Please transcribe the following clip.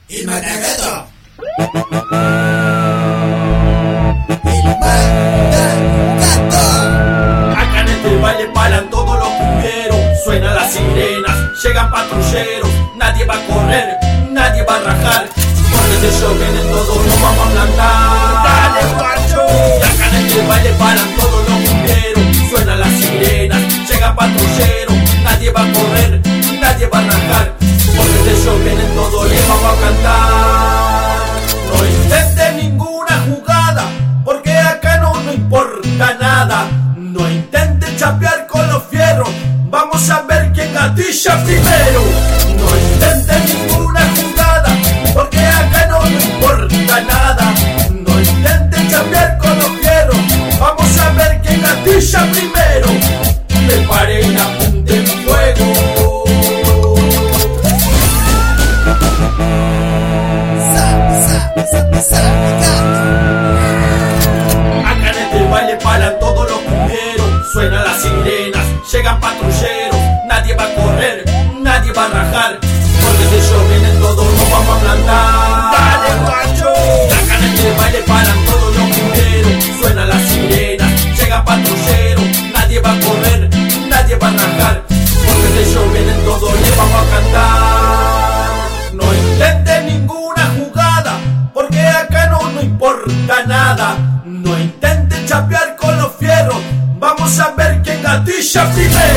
El Matagato. El Matagato. Acá en este baile paran todos los cumbieros. Suenan las sirenas, llegan patrulleros. Nadie va a correr, nadie va a rajar. Porque de ellos vienen todos, nos vamos a plantar. ¡Dale, guacho! Y acá en este baile paran todos los cumbieros. Suenan las sirenas, llegan patrulleros. Nadie va a correr, nadie va a rajar. Porque de ellos vienen todos, les vamos a cantar. No intenten ninguna jugada, porque acá no importa nada. No intenten chapear con los fierros, vamos a ver quién gatilla primero. No intenten ninguna jugada, porque acá no importa nada. No intenten chapear con los fierros, vamos a ver quién gatilla primero. Preparen, apunten fuego. Acá en este baile paran todos los cumbieros. Suenan las sirenas, llegan patrulleros. Nadie va a correr, nadie va a rajar. Porque de ellos vienen todos, nos vamos a plantar. ¡Dale, guacho! Acá en este baile paran todos los cumbieros. Suenan las sirenas, llegan patrulleros. Nadie va a correr, nadie va a rajar. Porque de ellos vienen todos, les vamos a cantar. No intenten ninguna jugada, porque acá no importa nada. No intenten chapear con los fierros, vamos a ver quién gatilla primero.